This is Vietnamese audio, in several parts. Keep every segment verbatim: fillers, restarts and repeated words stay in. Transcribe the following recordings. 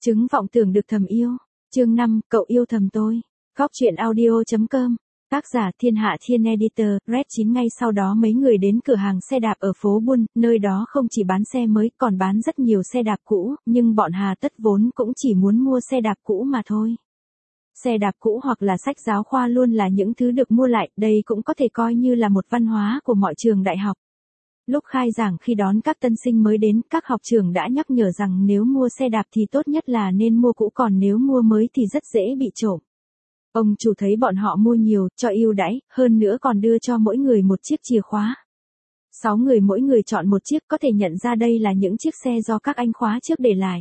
Chứng vọng tưởng được thầm yêu. Chương năm, cậu yêu thầm tôi. Góc truyện audio.com. Tác giả Thiên Hạ Thiên Editor, Red chín. Ngay sau đó mấy người đến cửa hàng xe đạp ở phố Buôn, nơi đó không chỉ bán xe mới còn bán rất nhiều xe đạp cũ, nhưng bọn Hà Tất vốn cũng chỉ muốn mua xe đạp cũ mà thôi. Xe đạp cũ hoặc là sách giáo khoa luôn là những thứ được mua lại, đây cũng có thể coi như là một văn hóa của mọi trường đại học. Lúc khai giảng khi đón các tân sinh mới đến, các học trưởng đã nhắc nhở rằng nếu mua xe đạp thì tốt nhất là nên mua cũ, còn nếu mua mới thì rất dễ bị trộm. Ông chủ thấy bọn họ mua nhiều, cho ưu đãi, hơn nữa còn đưa cho mỗi người một chiếc chìa khóa. Sáu người mỗi người chọn một chiếc, có thể nhận ra đây là những chiếc xe do các anh khóa trước để lại.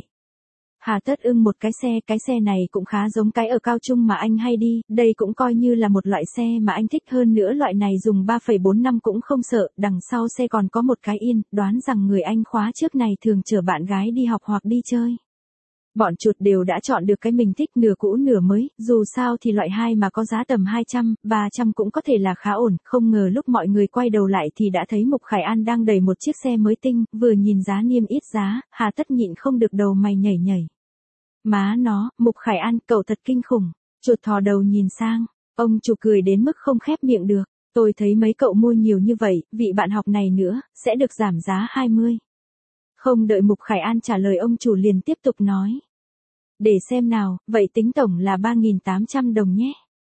Hà Tất ưng một cái xe, cái xe này cũng khá giống cái ở Cao Trung mà anh hay đi, đây cũng coi như là một loại xe mà anh thích, hơn nữa loại này dùng ba phẩy bốn năm cũng không sợ, đằng sau xe còn có một cái yên, đoán rằng người anh khóa trước này thường chở bạn gái đi học hoặc đi chơi. Bọn chuột đều đã chọn được cái mình thích, nửa cũ nửa mới, dù sao thì loại hai mà có giá tầm hai trăm, ba trăm cũng có thể là khá ổn, không ngờ lúc mọi người quay đầu lại thì đã thấy Mục Khải An đang đẩy một chiếc xe mới tinh, vừa nhìn giá niêm yết giá, Hà Tất nhịn không được đầu mày nhảy nhảy. Má nó, Mục Khải An, cậu thật kinh khủng. Chuột thò đầu nhìn sang, ông chủ cười đến mức không khép miệng được, tôi thấy mấy cậu mua nhiều như vậy, vị bạn học này nữa, sẽ được giảm giá hai mươi. Không đợi Mục Khải An trả lời, ông chủ liền tiếp tục nói. Để xem nào, vậy tính tổng là ba nghìn tám trăm đồng nhé.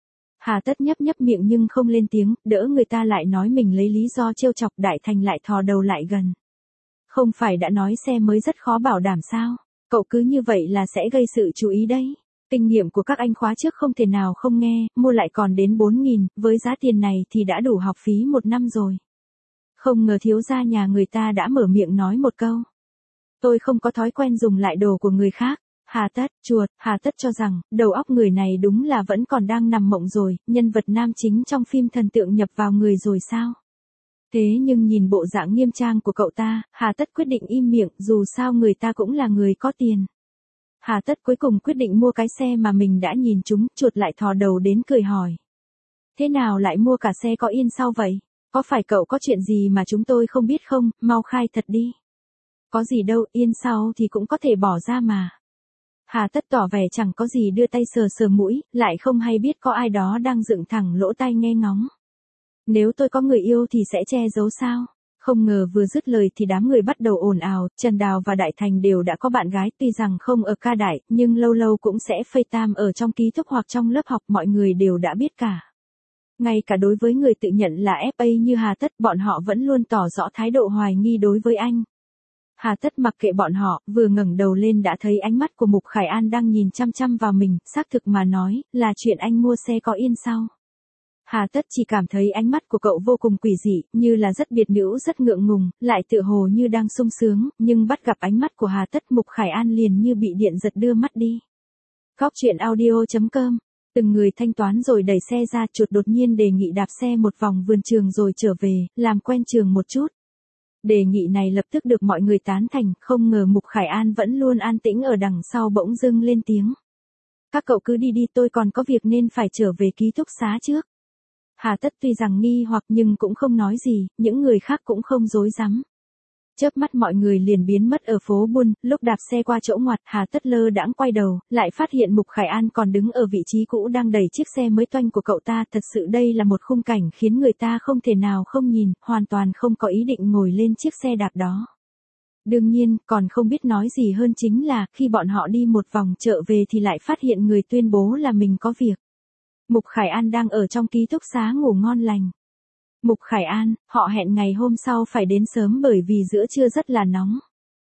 Hà Tất nhấp nhấp miệng nhưng không lên tiếng, đỡ người ta lại nói mình lấy lý do trêu chọc. Đại Thành lại thò đầu lại gần. Không phải đã nói xe mới rất khó bảo đảm sao? Cậu cứ như vậy là sẽ gây sự chú ý đấy. Kinh nghiệm của các anh khóa trước không thể nào không nghe, mua lại còn đến bốn nghìn, với giá tiền này thì đã đủ học phí một năm rồi. Không ngờ thiếu gia nhà người ta đã mở miệng nói một câu. Tôi không có thói quen dùng lại đồ của người khác. Hà Tất, chuột, Hà Tất cho rằng, đầu óc người này đúng là vẫn còn đang nằm mộng rồi, nhân vật nam chính trong phim thần tượng nhập vào người rồi sao? Thế nhưng nhìn bộ dạng nghiêm trang của cậu ta, Hà Tất quyết định im miệng, dù sao người ta cũng là người có tiền. Hà Tất cuối cùng quyết định mua cái xe mà mình đã nhìn chúng, chuột lại thò đầu đến cười hỏi. Thế nào lại mua cả xe có yên sau vậy? Có phải cậu có chuyện gì mà chúng tôi không biết không, mau khai thật đi. Có gì đâu, yên sau thì cũng có thể bỏ ra mà. Hà Tất tỏ vẻ chẳng có gì, đưa tay sờ sờ mũi, lại không hay biết có ai đó đang dựng thẳng lỗ tai nghe ngóng. Nếu tôi có người yêu thì sẽ che giấu sao? Không ngờ vừa dứt lời thì đám người bắt đầu ồn ào, Trần Đào và Đại Thành đều đã có bạn gái, tuy rằng không ở ca đại, nhưng lâu lâu cũng sẽ FaceTime ở trong ký túc hoặc trong lớp học, mọi người đều đã biết cả. Ngay cả đối với người tự nhận là ép a như Hà Tất, bọn họ vẫn luôn tỏ rõ thái độ hoài nghi đối với anh. Hà Tất mặc kệ bọn họ, vừa ngẩng đầu lên đã thấy ánh mắt của Mục Khải An đang nhìn chăm chăm vào mình, xác thực mà nói, là chuyện anh mua xe có yên sau. Hà Tất chỉ cảm thấy ánh mắt của cậu vô cùng quỷ dị, như là rất biệt nữ, rất ngượng ngùng, lại tựa hồ như đang sung sướng, nhưng bắt gặp ánh mắt của Hà Tất, Mục Khải An liền như bị điện giật đưa mắt đi. Góc truyện audio.com. Từng người thanh toán rồi đẩy xe ra, chuột đột nhiên đề nghị đạp xe một vòng vườn trường rồi trở về, làm quen trường một chút. Đề nghị này lập tức được mọi người tán thành, không ngờ Mục Khải An vẫn luôn an tĩnh ở đằng sau bỗng dưng lên tiếng. Các cậu cứ đi đi, tôi còn có việc nên phải trở về ký túc xá trước. Hà Tất tuy rằng nghi hoặc nhưng cũng không nói gì, những người khác cũng không dối rắm. Chớp mắt mọi người liền biến mất ở phố Buôn, lúc đạp xe qua chỗ ngoặt, Hà Tất lơ đãng quay đầu, lại phát hiện Mục Khải An còn đứng ở vị trí cũ đang đẩy chiếc xe mới toanh của cậu ta, thật sự đây là một khung cảnh khiến người ta không thể nào không nhìn, hoàn toàn không có ý định ngồi lên chiếc xe đạp đó. Đương nhiên, còn không biết nói gì hơn chính là, khi bọn họ đi một vòng chợ về thì lại phát hiện người tuyên bố là mình có việc. Mục Khải An đang ở trong ký túc xá ngủ ngon lành. Mục Khải An, họ hẹn ngày hôm sau phải đến sớm bởi vì giữa trưa rất là nóng.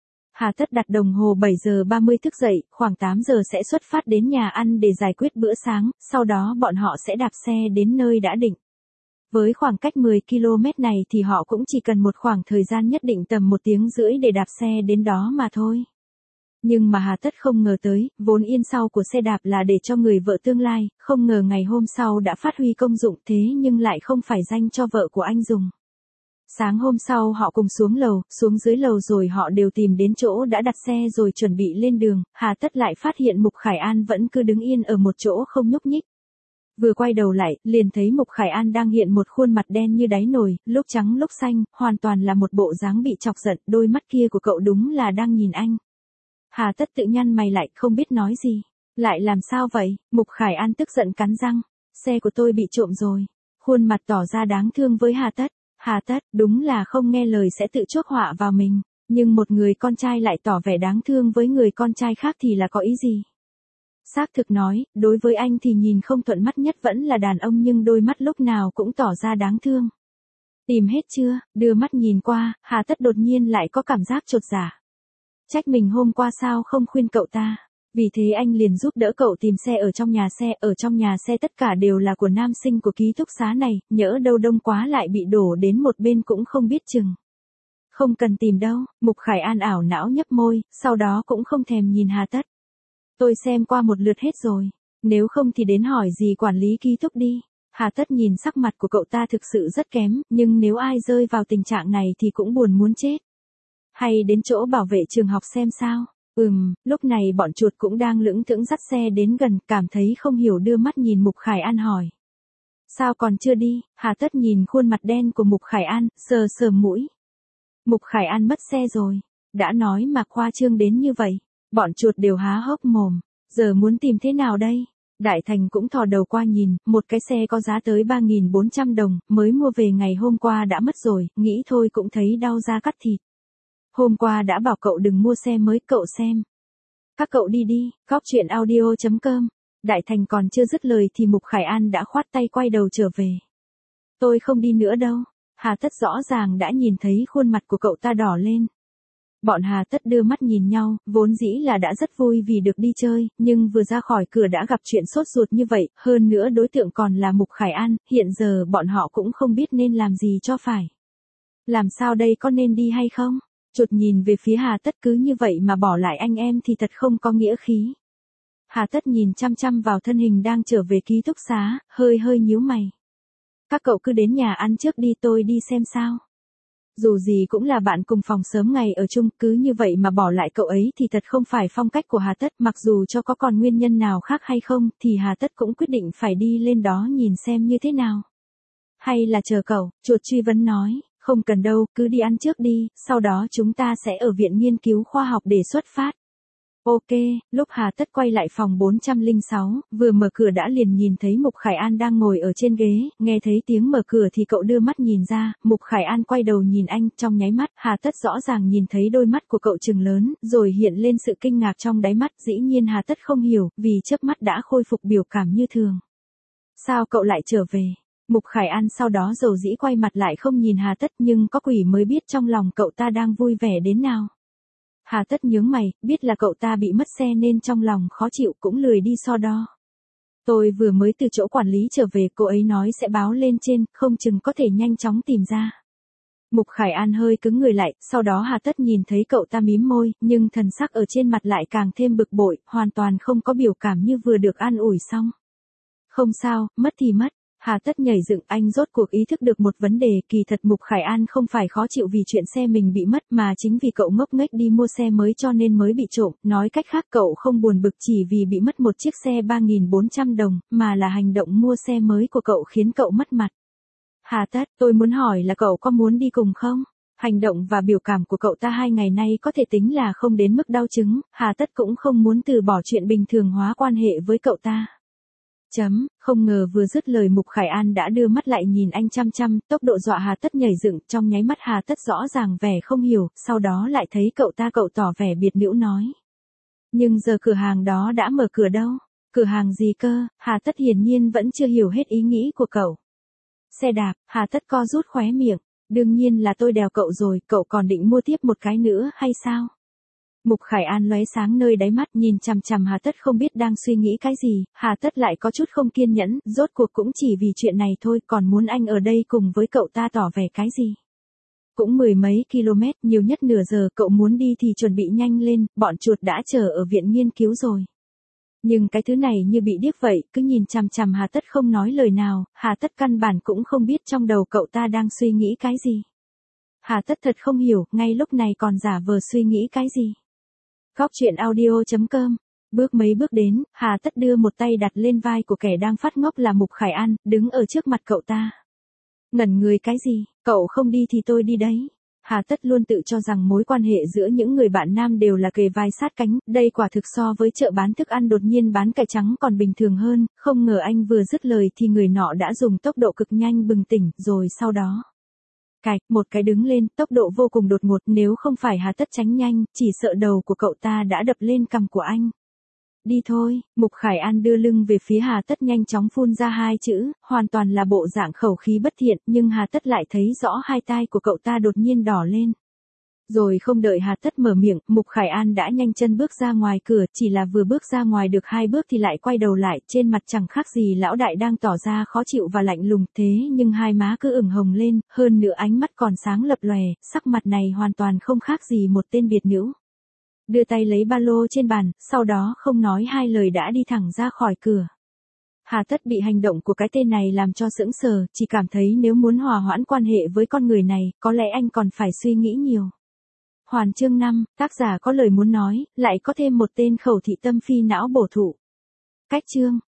Hà Tất đặt đồng hồ bảy giờ ba mươi thức dậy, khoảng tám giờ sẽ xuất phát đến nhà ăn để giải quyết bữa sáng, sau đó bọn họ sẽ đạp xe đến nơi đã định. Với khoảng cách mười ki lô mét này thì họ cũng chỉ cần một khoảng thời gian nhất định tầm một tiếng rưỡi để đạp xe đến đó mà thôi. Nhưng mà Hà Tất không ngờ tới, vốn yên sau của xe đạp là để cho người vợ tương lai, không ngờ ngày hôm sau đã phát huy công dụng, thế nhưng lại không phải dành cho vợ của anh dùng. Sáng hôm sau họ cùng xuống lầu, xuống dưới lầu rồi họ đều tìm đến chỗ đã đặt xe rồi chuẩn bị lên đường, Hà Tất lại phát hiện Mục Khải An vẫn cứ đứng yên ở một chỗ không nhúc nhích. Vừa quay đầu lại, liền thấy Mục Khải An đang hiện một khuôn mặt đen như đáy nồi, lúc trắng lúc xanh, hoàn toàn là một bộ dáng bị chọc giận, đôi mắt kia của cậu đúng là đang nhìn anh. Hà Tất tự nhăn mày lại, không biết nói gì. Lại làm sao vậy? Mục Khải An tức giận cắn răng. Xe của tôi bị trộm rồi. Khuôn mặt tỏ ra đáng thương với Hà Tất. Hà Tất, đúng là không nghe lời sẽ tự chuốc họa vào mình. Nhưng một người con trai lại tỏ vẻ đáng thương với người con trai khác thì là có ý gì? Xác thực nói, đối với anh thì nhìn không thuận mắt nhất vẫn là đàn ông nhưng đôi mắt lúc nào cũng tỏ ra đáng thương. Tìm hết chưa? Đưa mắt nhìn qua, Hà Tất đột nhiên lại có cảm giác chột dạ. Trách mình hôm qua sao không khuyên cậu ta. Vì thế anh liền giúp đỡ cậu tìm xe ở trong nhà xe. Ở trong nhà xe tất cả đều là của nam sinh của ký túc xá này, nhỡ đâu đông quá lại bị đổ đến một bên cũng không biết chừng. Không cần tìm đâu, Mục Khải An ảo não nhấp môi, sau đó cũng không thèm nhìn Hà Tất. Tôi xem qua một lượt hết rồi, nếu không thì đến hỏi gì quản lý ký túc đi. Hà Tất nhìn sắc mặt của cậu ta thực sự rất kém, nhưng nếu ai rơi vào tình trạng này thì cũng buồn muốn chết. Hay đến chỗ bảo vệ trường học xem sao. Ừm, lúc này bọn chuột cũng đang lững thững dắt xe đến gần, cảm thấy không hiểu đưa mắt nhìn Mục Khải An hỏi. Sao còn chưa đi? Hà Tất nhìn khuôn mặt đen của Mục Khải An, sờ sờ mũi. Mục Khải An mất xe rồi. Đã nói mà khoa trương đến như vậy. Bọn chuột đều há hốc mồm. Giờ muốn tìm thế nào đây? Đại Thành cũng thò đầu qua nhìn, một cái xe có giá tới ba nghìn bốn trăm đồng, mới mua về ngày hôm qua đã mất rồi, nghĩ thôi cũng thấy đau da cắt thịt. Hôm qua đã bảo cậu đừng mua xe mới, cậu xem. Các cậu đi đi, góp chuyện audio chấm com. Đại Thành còn chưa dứt lời thì Mục Khải An đã khoát tay quay đầu trở về. Tôi không đi nữa đâu. Hà Tất rõ ràng đã nhìn thấy khuôn mặt của cậu ta đỏ lên. Bọn Hà Tất đưa mắt nhìn nhau, vốn dĩ là đã rất vui vì được đi chơi, nhưng vừa ra khỏi cửa đã gặp chuyện sốt ruột như vậy, hơn nữa đối tượng còn là Mục Khải An, hiện giờ bọn họ cũng không biết nên làm gì cho phải. Làm sao đây, có nên đi hay không? Chuột nhìn về phía Hà Tất, cứ như vậy mà bỏ lại anh em thì thật không có nghĩa khí. Hà Tất nhìn chăm chăm vào thân hình đang trở về ký túc xá, hơi hơi nhíu mày. Các cậu cứ đến nhà ăn trước đi, tôi đi xem sao. Dù gì cũng là bạn cùng phòng sớm ngày ở chung, cứ như vậy mà bỏ lại cậu ấy thì thật không phải phong cách của Hà Tất, mặc dù cho có còn nguyên nhân nào khác hay không, thì Hà Tất cũng quyết định phải đi lên đó nhìn xem như thế nào. Hay là chờ cậu, chuột truy vấn nói, không cần đâu, cứ đi ăn trước đi, sau đó chúng ta sẽ ở viện nghiên cứu khoa học để xuất phát. Ok, lúc Hà Tất quay lại phòng bốn trăm lẻ sáu, vừa mở cửa đã liền nhìn thấy Mục Khải An đang ngồi ở trên ghế, nghe thấy tiếng mở cửa thì cậu đưa mắt nhìn ra, Mục Khải An quay đầu nhìn anh, trong nháy mắt, Hà Tất rõ ràng nhìn thấy đôi mắt của cậu trừng lớn, rồi hiện lên sự kinh ngạc trong đáy mắt, dĩ nhiên Hà Tất không hiểu, vì chớp mắt đã khôi phục biểu cảm như thường. Sao cậu lại trở về? Mục Khải An sau đó dầu dĩ quay mặt lại không nhìn Hà Tất, nhưng có quỷ mới biết trong lòng cậu ta đang vui vẻ đến nào. Hà Tất nhướng mày, biết là cậu ta bị mất xe nên trong lòng khó chịu, cũng lười đi so đo. Tôi vừa mới từ chỗ quản lý trở về, cô ấy nói sẽ báo lên trên, không chừng có thể nhanh chóng tìm ra. Mục Khải An hơi cứng người lại, sau đó Hà Tất nhìn thấy cậu ta mím môi, nhưng thần sắc ở trên mặt lại càng thêm bực bội, hoàn toàn không có biểu cảm như vừa được an ủi xong. Không sao, mất thì mất. Hà Tất nhảy dựng, anh rốt cuộc ý thức được một vấn đề, kỳ thật Mục Khải An không phải khó chịu vì chuyện xe mình bị mất mà chính vì cậu ngốc nghếch đi mua xe mới cho nên mới bị trộm, nói cách khác cậu không buồn bực chỉ vì bị mất một chiếc xe ba nghìn bốn trăm đồng, mà là hành động mua xe mới của cậu khiến cậu mất mặt. Hà Tất, tôi muốn hỏi là cậu có muốn đi cùng không? Hành động và biểu cảm của cậu ta hai ngày nay có thể tính là không đến mức đau chứng, Hà Tất cũng không muốn từ bỏ chuyện bình thường hóa quan hệ với cậu ta. Chấm, không ngờ vừa dứt lời Mục Khải An đã đưa mắt lại nhìn anh chăm chăm, tốc độ dọa Hà Tất nhảy dựng, trong nháy mắt Hà Tất rõ ràng vẻ không hiểu, sau đó lại thấy cậu ta cậu tỏ vẻ biệt nữ nói. Nhưng giờ cửa hàng đó đã mở cửa đâu? Cửa hàng gì cơ? Hà Tất hiển nhiên vẫn chưa hiểu hết ý nghĩ của cậu. Xe đạp, Hà Tất co rút khóe miệng, đương nhiên là tôi đèo cậu rồi, cậu còn định mua tiếp một cái nữa hay sao? Mục Khải An lóe sáng nơi đáy mắt nhìn chằm chằm Hà Tất không biết đang suy nghĩ cái gì, Hà Tất lại có chút không kiên nhẫn, rốt cuộc cũng chỉ vì chuyện này thôi, còn muốn anh ở đây cùng với cậu ta tỏ vẻ cái gì. Cũng mười mấy km, nhiều nhất nửa giờ, cậu muốn đi thì chuẩn bị nhanh lên, bọn chuột đã chờ ở viện nghiên cứu rồi. Nhưng cái thứ này như bị điếc vậy, cứ nhìn chằm chằm Hà Tất không nói lời nào, Hà Tất căn bản cũng không biết trong đầu cậu ta đang suy nghĩ cái gì. Hà Tất thật không hiểu, ngay lúc này còn giả vờ suy nghĩ cái gì. Góp chuyện audio chấm com. Bước mấy bước đến, Hà Tất đưa một tay đặt lên vai của kẻ đang phát ngốc là Mục Khải An, đứng ở trước mặt cậu ta. Ngẩn người cái gì, cậu không đi thì tôi đi đấy. Hà Tất luôn tự cho rằng mối quan hệ giữa những người bạn nam đều là kề vai sát cánh, đây quả thực so với chợ bán thức ăn đột nhiên bán cải trắng còn bình thường hơn, không ngờ anh vừa dứt lời thì người nọ đã dùng tốc độ cực nhanh bừng tỉnh, rồi sau đó. Cạch, một cái đứng lên, tốc độ vô cùng đột ngột, nếu không phải Hà Tất tránh nhanh, chỉ sợ đầu của cậu ta đã đập lên cằm của anh. Đi thôi, Mục Khải An đưa lưng về phía Hà Tất nhanh chóng phun ra hai chữ, hoàn toàn là bộ dạng khẩu khí bất thiện, nhưng Hà Tất lại thấy rõ hai tai của cậu ta đột nhiên đỏ lên. Rồi không đợi Hà Tất mở miệng, Mục Khải An đã nhanh chân bước ra ngoài cửa, chỉ là vừa bước ra ngoài được hai bước thì lại quay đầu lại, trên mặt chẳng khác gì lão đại đang tỏ ra khó chịu và lạnh lùng, thế nhưng hai má cứ ửng hồng lên, hơn nữa ánh mắt còn sáng lập lòe, sắc mặt này hoàn toàn không khác gì một tên biệt nữ. Đưa tay lấy ba lô trên bàn, sau đó không nói hai lời đã đi thẳng ra khỏi cửa. Hà Tất bị hành động của cái tên này làm cho sững sờ, chỉ cảm thấy nếu muốn hòa hoãn quan hệ với con người này, có lẽ anh còn phải suy nghĩ nhiều. Hoàn chương năm, tác giả có lời muốn nói, lại có thêm một tên khẩu thị tâm phi não bổ thụ. Cách chương.